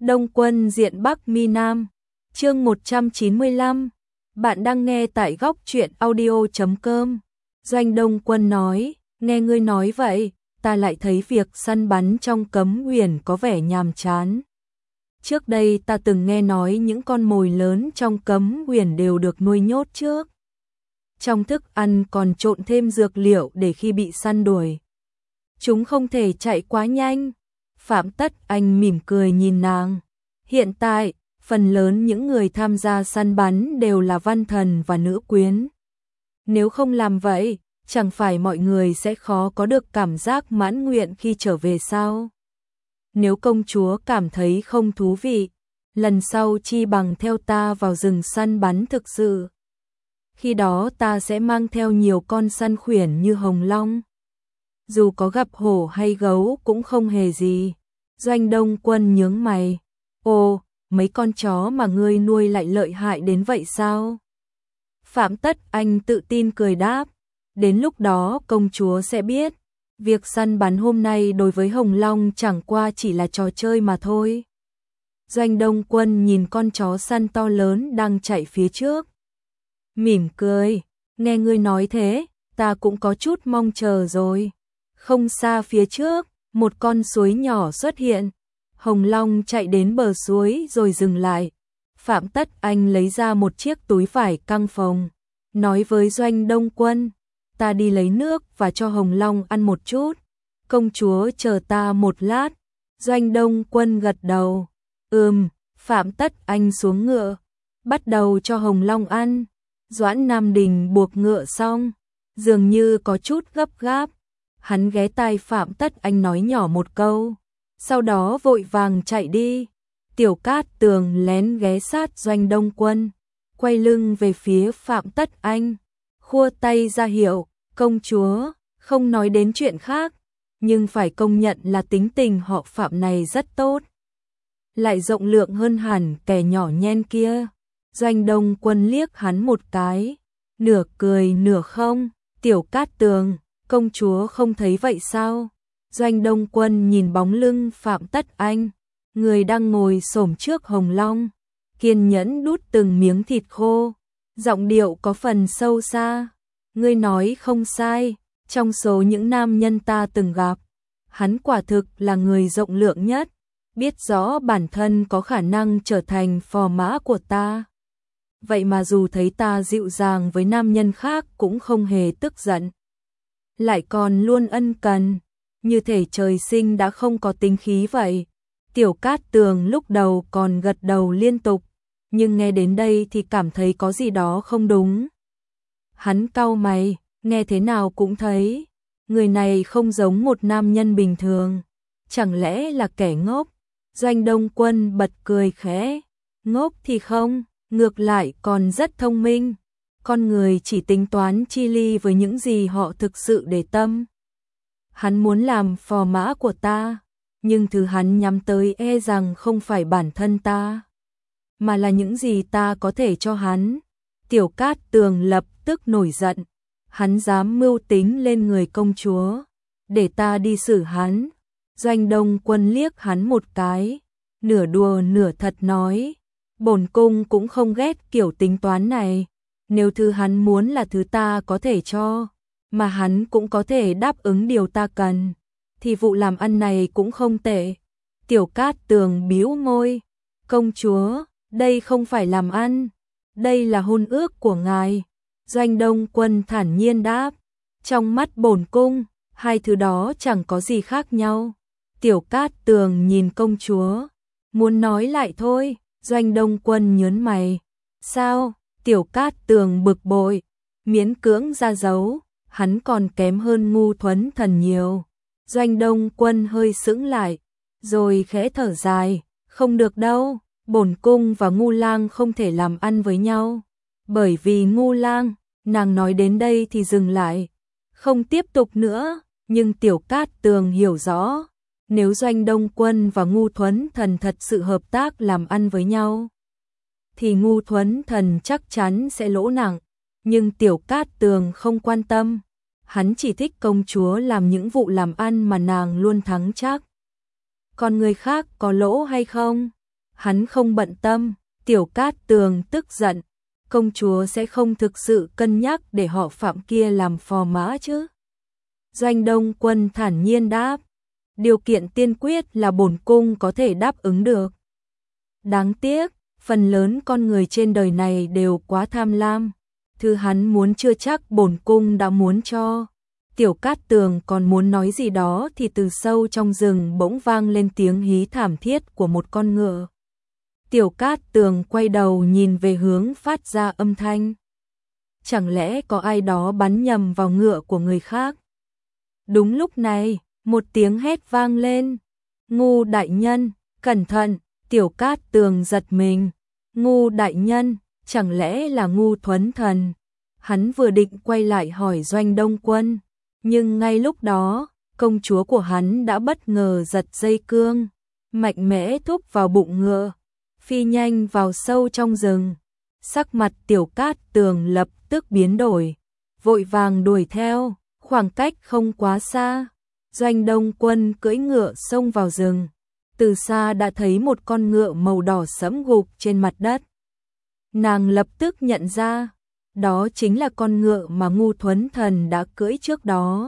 Đông Quân diện Bắc Mi Nam, chương 195. Bạn đang nghe tại góc truyện audio.com. Doanh Đông Quân nói, nghe ngươi nói vậy, ta lại thấy việc săn bắn trong Cấm Uyển có vẻ nhàm chán. Trước đây ta từng nghe nói những con mồi lớn trong Cấm Uyển đều được nuôi nhốt trước. Trong thức ăn còn trộn thêm dược liệu để khi bị săn đuổi, chúng không thể chạy quá nhanh. Phạm Tất Anh mỉm cười nhìn nàng. Hiện tại, phần lớn những người tham gia săn bắn đều là văn thần và nữ quyến. Nếu không làm vậy, chẳng phải mọi người sẽ khó có được cảm giác mãn nguyện khi trở về sao? Nếu công chúa cảm thấy không thú vị, lần sau chi bằng theo ta vào rừng săn bắn thực sự. Khi đó ta sẽ mang theo nhiều con săn khuyển như hồng long. Dù có gặp hổ hay gấu cũng không hề gì. Doanh Đông Quân nhướng mày. Ồ, mấy con chó mà ngươi nuôi lại lợi hại đến vậy sao? Phạm Tất Anh tự tin cười đáp. Đến lúc đó công chúa sẽ biết. Việc săn bắn hôm nay đối với Hồng Long chẳng qua chỉ là trò chơi mà thôi. Doanh Đông Quân nhìn con chó săn to lớn đang chạy phía trước. Mỉm cười, nghe ngươi nói thế, ta cũng có chút mong chờ rồi. Không xa phía trước, một con suối nhỏ xuất hiện. Hồng Long chạy đến bờ suối rồi dừng lại. Phạm Tất Anh lấy ra một chiếc túi vải căng phồng, nói với Doanh Đông Quân, ta đi lấy nước và cho Hồng Long ăn một chút. Công chúa chờ ta một lát. Doanh Đông Quân gật đầu. Phạm Tất Anh xuống ngựa, bắt đầu cho Hồng Long ăn. Doãn Nam Đình buộc ngựa xong, dường như có chút gấp gáp. Hắn ghé tai Phạm Tất Anh nói nhỏ một câu, sau đó vội vàng chạy đi. Tiểu Cát Tường lén ghé sát Doanh Đông Quân, quay lưng về phía Phạm Tất Anh, khua tay ra hiệu, công chúa, không nói đến chuyện khác, nhưng phải công nhận là tính tình họ Phạm này rất tốt. Lại rộng lượng hơn hẳn kẻ nhỏ nhen kia. Doanh Đông Quân liếc hắn một cái, nửa cười nửa không. Tiểu Cát Tường, công chúa không thấy vậy sao? Doanh Đông Quân nhìn bóng lưng Phạm Tất Anh, người đang ngồi xổm trước Hồng Long, kiên nhẫn đút từng miếng thịt khô, giọng điệu có phần sâu xa. Ngươi nói không sai, trong số những nam nhân ta từng gặp, hắn quả thực là người rộng lượng nhất, biết rõ bản thân có khả năng trở thành phò mã của ta. Vậy mà dù thấy ta dịu dàng với nam nhân khác cũng không hề tức giận, lại còn luôn ân cần, như thể trời sinh đã không có tính khí vậy. Tiểu Cát Tường lúc đầu còn gật đầu liên tục, nhưng nghe đến đây thì cảm thấy có gì đó không đúng. Hắn cau mày, nghe thế nào cũng thấy, người này không giống một nam nhân bình thường, chẳng lẽ là kẻ ngốc? Doanh Đông Quân bật cười khẽ, ngốc thì không, ngược lại còn rất thông minh. Con người chỉ tính toán chi ly với những gì họ thực sự để tâm. Hắn muốn làm phò mã của ta, nhưng thứ hắn nhắm tới e rằng không phải bản thân ta, mà là những gì ta có thể cho hắn. Tiểu Cát Tường lập tức nổi giận, hắn dám mưu tính lên người công chúa, để ta đi xử hắn. Doanh Đông Quân liếc hắn một cái, nửa đùa nửa thật nói, bổn cung cũng không ghét kiểu tính toán này. Nếu thứ hắn muốn là thứ ta có thể cho, mà hắn cũng có thể đáp ứng điều ta cần, thì vụ làm ăn này cũng không tệ. Tiểu Cát Tường bĩu môi, công chúa, đây không phải làm ăn, đây là hôn ước của ngài. Doanh Đông Quân thản nhiên đáp, trong mắt bổn cung, hai thứ đó chẳng có gì khác nhau. Tiểu Cát Tường nhìn công chúa, muốn nói lại thôi. Doanh Đông Quân nhớn mày, sao? Tiểu Cát Tường bực bội, miễn cưỡng ra dấu, hắn còn kém hơn Ngu Thuấn Thần nhiều. Doanh Đông Quân hơi sững lại, rồi khẽ thở dài, không được đâu, bổn cung và Ngu Lang không thể làm ăn với nhau, bởi vì Ngu Lang. Nàng nói đến đây thì dừng lại, không tiếp tục nữa, nhưng Tiểu Cát Tường hiểu rõ, nếu Doanh Đông Quân và Ngu Thuấn Thần thật sự hợp tác làm ăn với nhau, thì Ngu Thuấn Thần chắc chắn sẽ lỗ nặng, nhưng Tiểu Cát Tường không quan tâm, hắn chỉ thích công chúa làm những vụ làm ăn mà nàng luôn thắng chắc. Còn người khác có lỗ hay không, hắn không bận tâm. Tiểu Cát Tường tức giận, công chúa sẽ không thực sự cân nhắc để họ Phạm kia làm phò mã chứ? Doanh Đông Quân thản nhiên đáp, điều kiện tiên quyết là bổn cung có thể đáp ứng được. Đáng tiếc, phần lớn con người trên đời này đều quá tham lam, thứ hắn muốn chưa chắc bổn cung đã muốn cho. Tiểu Cát Tường còn muốn nói gì đó thì từ sâu trong rừng bỗng vang lên tiếng hí thảm thiết của một con ngựa. Tiểu Cát Tường quay đầu nhìn về hướng phát ra âm thanh. Chẳng lẽ có ai đó bắn nhầm vào ngựa của người khác? Đúng lúc này, một tiếng hét vang lên. Ngu đại nhân, cẩn thận! Tiểu Cát Tường giật mình. Ngu đại nhân, chẳng lẽ là Ngu Thuấn Thần? Hắn vừa định quay lại hỏi Doanh Đông Quân, nhưng ngay lúc đó, công chúa của hắn đã bất ngờ giật dây cương, mạnh mẽ thúc vào bụng ngựa, phi nhanh vào sâu trong rừng. Sắc mặt Tiểu Cát Tường lập tức biến đổi, vội vàng đuổi theo, khoảng cách không quá xa. Doanh Đông Quân cưỡi ngựa xông vào rừng, từ xa đã thấy một con ngựa màu đỏ sẫm gục trên mặt đất. Nàng lập tức nhận ra, đó chính là con ngựa mà Ngu Thuấn Thần đã cưỡi trước đó.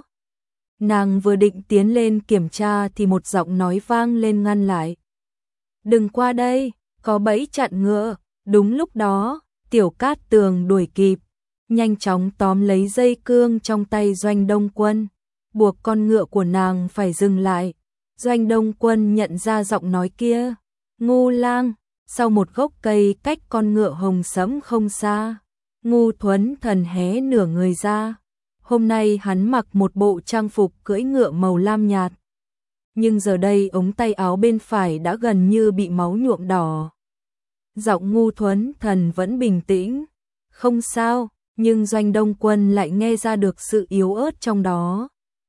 Nàng vừa định tiến lên kiểm tra thì một giọng nói vang lên ngăn lại. Đừng qua đây, có bẫy chặn ngựa. Đúng lúc đó, Tiểu Cát Tường đuổi kịp, nhanh chóng tóm lấy dây cương trong tay Doanh Đông Quân, buộc con ngựa của nàng phải dừng lại. Doanh Đông Quân nhận ra giọng nói kia. Ngu lang, sau một gốc cây cách con ngựa hồng sẫm không xa, Ngu Thuấn Thần hé nửa người ra. Hôm nay hắn mặc một bộ trang phục cưỡi ngựa màu lam nhạt, nhưng giờ đây ống tay áo bên phải đã gần như bị máu nhuộm đỏ. Giọng Ngu Thuấn Thần vẫn bình tĩnh, không sao, nhưng Doanh Đông Quân lại nghe ra được sự yếu ớt trong đó.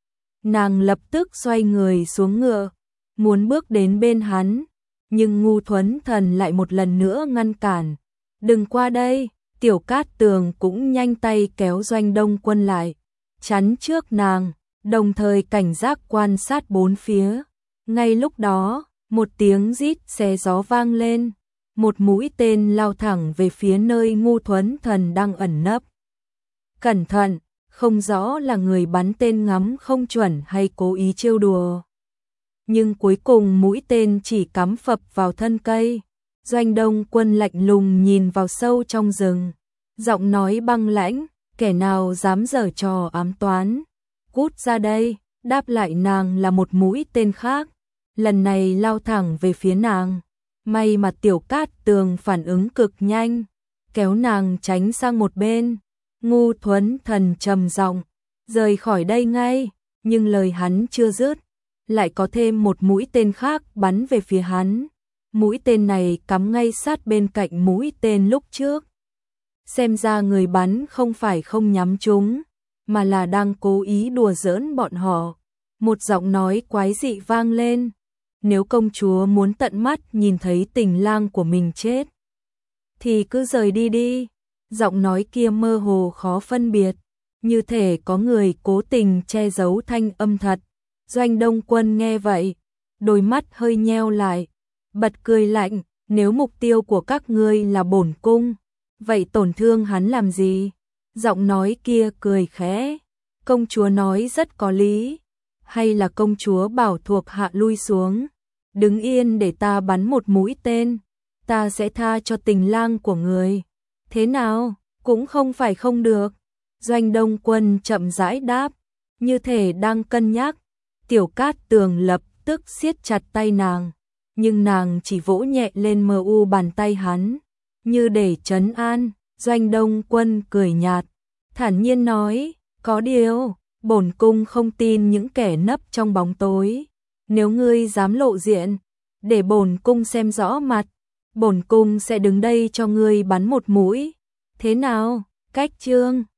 Nàng lập tức xoay người xuống ngựa, muốn bước đến bên hắn, nhưng Ngu Thuấn Thần lại một lần nữa ngăn cản. Đừng qua đây. Tiểu Cát Tường cũng nhanh tay kéo Doanh Đông Quân lại, chắn trước nàng, đồng thời cảnh giác quan sát bốn phía. Ngay lúc đó, một tiếng rít xé gió vang lên, một mũi tên lao thẳng về phía nơi Ngu Thuấn Thần đang ẩn nấp. Cẩn thận, không rõ là người bắn tên ngắm không chuẩn hay cố ý trêu đùa. Nhưng cuối cùng mũi tên chỉ cắm phập vào thân cây. Doanh Đông Quân lạnh lùng nhìn vào sâu trong rừng, giọng nói băng lãnh, kẻ nào dám giở trò ám toán, cút ra đây. Đáp lại nàng là một mũi tên khác, lần này lao thẳng về phía nàng. May mà Tiểu Cát Tường phản ứng cực nhanh, kéo nàng tránh sang một bên. Ngu Thuấn Thần trầm giọng, rời khỏi đây ngay, nhưng lời hắn chưa dứt, lại có thêm một mũi tên khác bắn về phía hắn. Mũi tên này cắm ngay sát bên cạnh mũi tên lúc trước. Xem ra người bắn không phải không nhắm trúng, mà là đang cố ý đùa giỡn bọn họ. Một giọng nói quái dị vang lên. Nếu công chúa muốn tận mắt nhìn thấy tình lang của mình chết, thì cứ rời đi đi. Giọng nói kia mơ hồ khó phân biệt, như thể có người cố tình che giấu thanh âm thật. Doanh Đông Quân nghe vậy, đôi mắt hơi nheo lại, bật cười lạnh, nếu mục tiêu của các ngươi là bổn cung, vậy tổn thương hắn làm gì? Giọng nói kia cười khẽ, công chúa nói rất có lý, hay là công chúa bảo thuộc hạ lui xuống, đứng yên để ta bắn một mũi tên, ta sẽ tha cho tình lang của người. Thế nào, cũng không phải không được. Doanh Đông Quân chậm rãi đáp, như thể đang cân nhắc. Tiểu Cát Tường lập tức siết chặt tay nàng, nhưng nàng chỉ vỗ nhẹ lên mờ u bàn tay hắn, như để trấn an. Doanh Đông Quân cười nhạt, thản nhiên nói, có điều, bổn cung không tin những kẻ nấp trong bóng tối. Nếu ngươi dám lộ diện, để bổn cung xem rõ mặt, bổn cung sẽ đứng đây cho ngươi bắn một mũi. Thế nào, cách chương